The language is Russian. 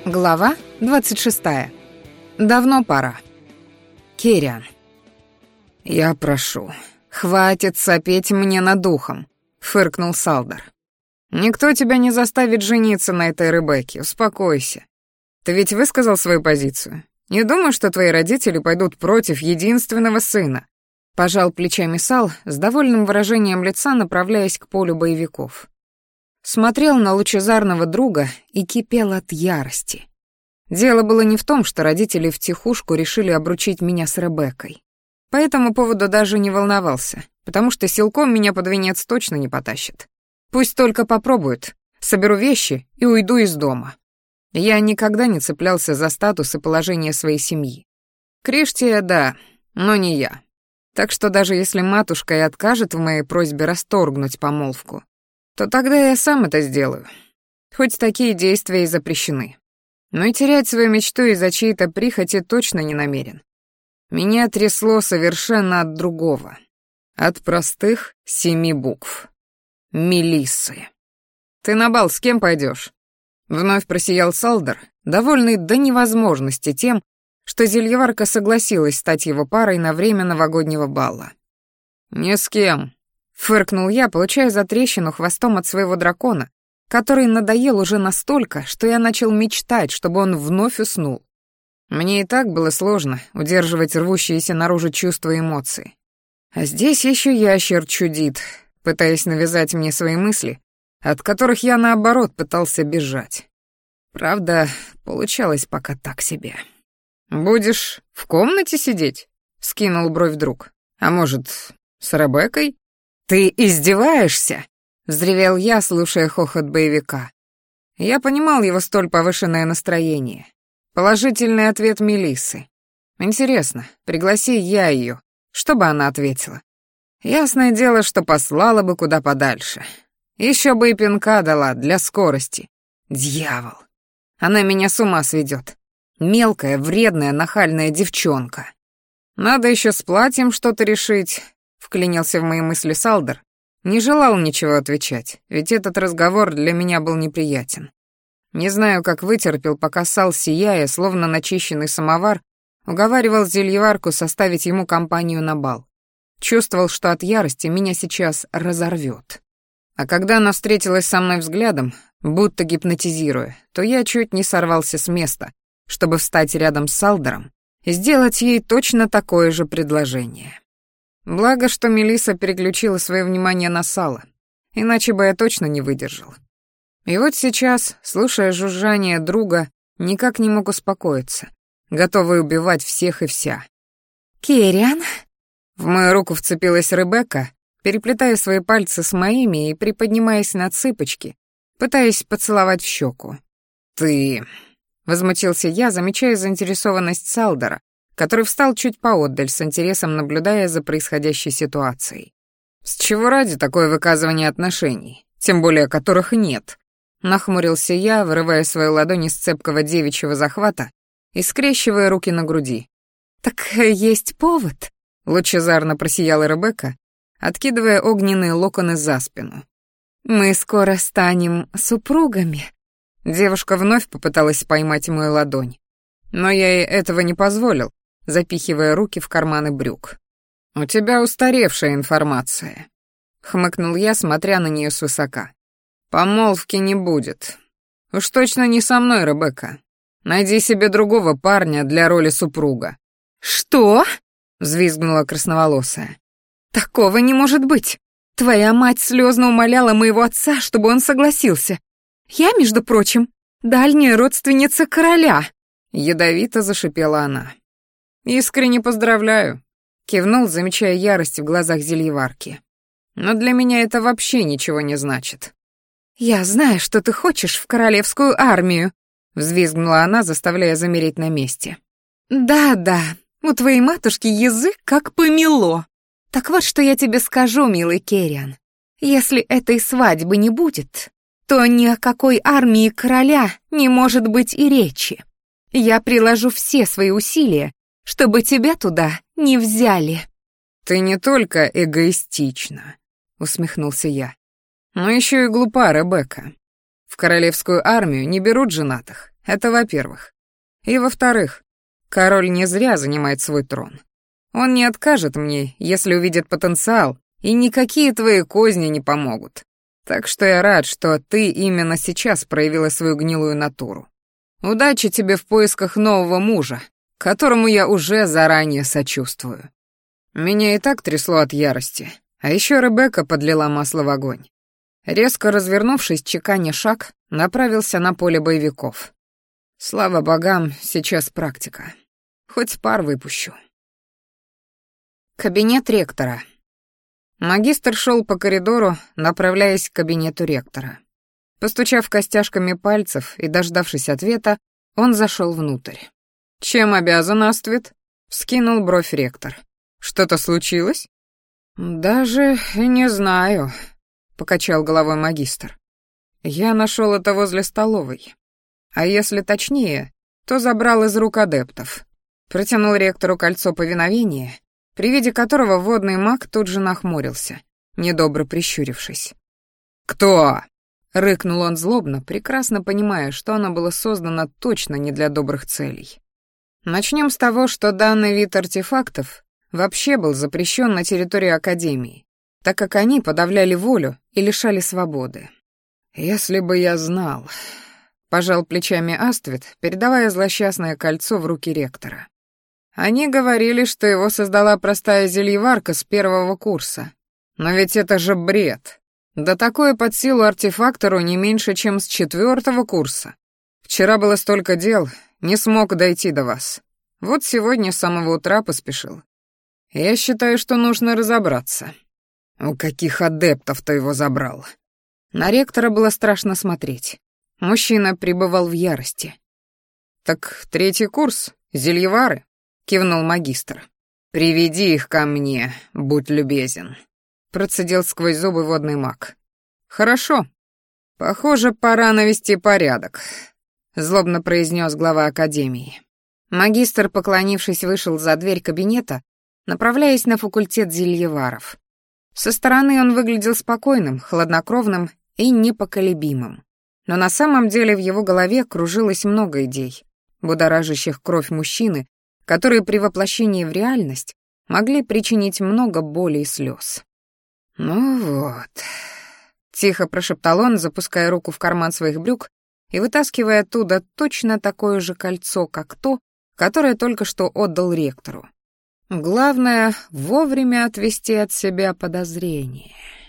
Глава 26. Давно пора. Кириан. «Я прошу, хватит сопеть мне над духом», — фыркнул Салдар. «Никто тебя не заставит жениться на этой Ребекке, успокойся. Ты ведь высказал свою позицию. Не думаю, что твои родители пойдут против единственного сына». Пожал плечами Сал с довольным выражением лица, направляясь к полю боевиков. Смотрел на лучезарного друга и кипел от ярости. Дело было не в том, что родители втихушку решили обручить меня с Ребеккой. По этому поводу даже не волновался, потому что силком меня под венец точно не потащат. Пусть только попробуют, соберу вещи и уйду из дома. Я никогда не цеплялся за статус и положение своей семьи. Криштия, да, но не я. Так что даже если матушка и откажет в моей просьбе расторгнуть помолвку, то тогда я сам это сделаю. Хоть такие действия и запрещены. Но и терять свою мечту из-за чьей-то прихоти точно не намерен. Меня трясло совершенно от другого. От простых 7 букв. Мелиссы. «Ты на бал с кем пойдешь? Вновь просиял Салдар, довольный до невозможности тем, что зельеварка согласилась стать его парой на время новогоднего бала. «Ни с кем», — фыркнул я, получая затрещину хвостом от своего дракона, который надоел уже настолько, что я начал мечтать, чтобы он вновь уснул. Мне и так было сложно удерживать рвущиеся наружу чувства и эмоции. А здесь еще ящер чудит, пытаясь навязать мне свои мысли, от которых я, наоборот, пытался бежать. Правда, получалось пока так себе. «Будешь в комнате сидеть?» — скинул бровь друг. «А может, с Ребеккой?» «Ты издеваешься?» — взревел я, слушая хохот боевика. Я понимал его столь повышенное настроение. Положительный ответ Мелиссы. Интересно, пригласи я ее, что бы она ответила? Ясное дело, что послала бы куда подальше. Еще бы и пинка дала для скорости. Дьявол! Она меня с ума сведет. Мелкая, вредная, нахальная девчонка. Надо еще с платьем что-то решить, вклинился в мои мысли Салдар. Не желал ничего отвечать, ведь этот разговор для меня был неприятен. Не знаю, как вытерпел, пока Сал, сияя, словно начищенный самовар, уговаривал зельеварку составить ему компанию на бал. Чувствовал, что от ярости меня сейчас разорвет. А когда она встретилась со мной взглядом, будто гипнотизируя, то я чуть не сорвался с места, чтобы встать рядом с Салдаром и сделать ей точно такое же предложение. Благо, что Мелисса переключила свое внимание на Сала, иначе бы я точно не выдержал. И вот сейчас, слушая жужжание друга, никак не мог успокоиться, готовый убивать всех и вся. «Кириан?» В мою руку вцепилась Ребекка, переплетая свои пальцы с моими и приподнимаясь на цыпочки, пытаясь поцеловать в щеку. «Ты...» — возмутился я, замечая заинтересованность Салдара, который встал чуть поотдаль, с интересом наблюдая за происходящей ситуацией. «С чего ради такое выказывание отношений, тем более которых нет?» Нахмурился я, вырывая свою ладонь из цепкого девичьего захвата и скрещивая руки на груди. «Так есть повод?» — лучезарно просияла Ребекка, откидывая огненные локоны за спину. «Мы скоро станем супругами». Девушка вновь попыталась поймать мою ладонь, но я ей этого не позволил, запихивая руки в карманы брюк. «У тебя устаревшая информация», — хмыкнул я, смотря на нее свысока. «Помолвки не будет. Уж точно не со мной, Ребекка. Найди себе другого парня для роли супруга». «Что?» — взвизгнула красноволосая. «Такого не может быть. Твоя мать слезно умоляла моего отца, чтобы он согласился. Я, между прочим, дальняя родственница короля», — ядовито зашипела она. «Искренне поздравляю», — кивнул, замечая ярость в глазах зельеварки. «Но для меня это вообще ничего не значит». «Я знаю, что ты хочешь в королевскую армию», — взвизгнула она, заставляя замереть на месте. «Да-да, у твоей матушки язык как помело. Так вот, что я тебе скажу, милый Кириан. Если этой свадьбы не будет, то ни о какой армии короля не может быть и речи. Я приложу все свои усилия, чтобы тебя туда не взяли». «Ты не только эгоистична», — усмехнулся я, — «но еще и глупа, Ребекка. В королевскую армию не берут женатых, Это во-первых. И во-вторых, король не зря занимает свой трон. Он не откажет мне, если увидит потенциал, и никакие твои козни не помогут. Так что я рад, что ты именно сейчас проявила свою гнилую натуру. Удачи тебе в поисках нового мужа, которому я уже заранее сочувствую. Меня и так трясло от ярости, а еще Ребекка подлила масло в огонь. Резко развернувшись, чеканя шаг, направился на поле боевиков. Слава богам, сейчас практика. Хоть пар выпущу. Кабинет ректора. Магистр шел по коридору, направляясь к кабинету ректора. Постучав костяшками пальцев и дождавшись ответа, он зашел внутрь. «Чем обязан, Аствит?» — вскинул бровь ректор. «Что-то случилось?» «Даже не знаю», — покачал головой магистр. «Я нашел это возле столовой. А если точнее, то забрал из рук адептов». Протянул ректору кольцо повиновения, при виде которого водный маг тут же нахмурился, недобро прищурившись. «Кто?» — рыкнул он злобно, прекрасно понимая, что оно было создано точно не для добрых целей. Начнем с того, что данный вид артефактов вообще был запрещен на территории Академии, так как они подавляли волю и лишали свободы. «Если бы я знал», — пожал плечами Аствит, передавая злосчастное кольцо в руки ректора. «Они говорили, что его создала простая зельеварка с первого курса. Но ведь это же бред. Да такое под силу артефактору не меньше, чем с 4-го курса. Вчера было столько дел, не смог дойти до вас. Вот сегодня с самого утра поспешил. Я считаю, что нужно разобраться. У каких адептов ты его забрал?» На ректора было страшно смотреть. Мужчина пребывал в ярости. «Так 3-й курс, зельевары?» — кивнул магистр. «Приведи их ко мне, будь любезен», — процедил сквозь зубы водный маг. «Хорошо. Похоже, пора навести порядок», — злобно произнес глава Академии. Магистр, поклонившись, вышел за дверь кабинета, направляясь на факультет зельеваров. Со стороны он выглядел спокойным, хладнокровным и непоколебимым. Но на самом деле в его голове кружилось много идей, будоражащих кровь мужчины, которые при воплощении в реальность могли причинить много боли и слез. «Ну вот», — тихо прошептал он, запуская руку в карман своих брюк и вытаскивая оттуда точно такое же кольцо, как то, которое только что отдал ректору. «Главное — вовремя отвести от себя подозрения».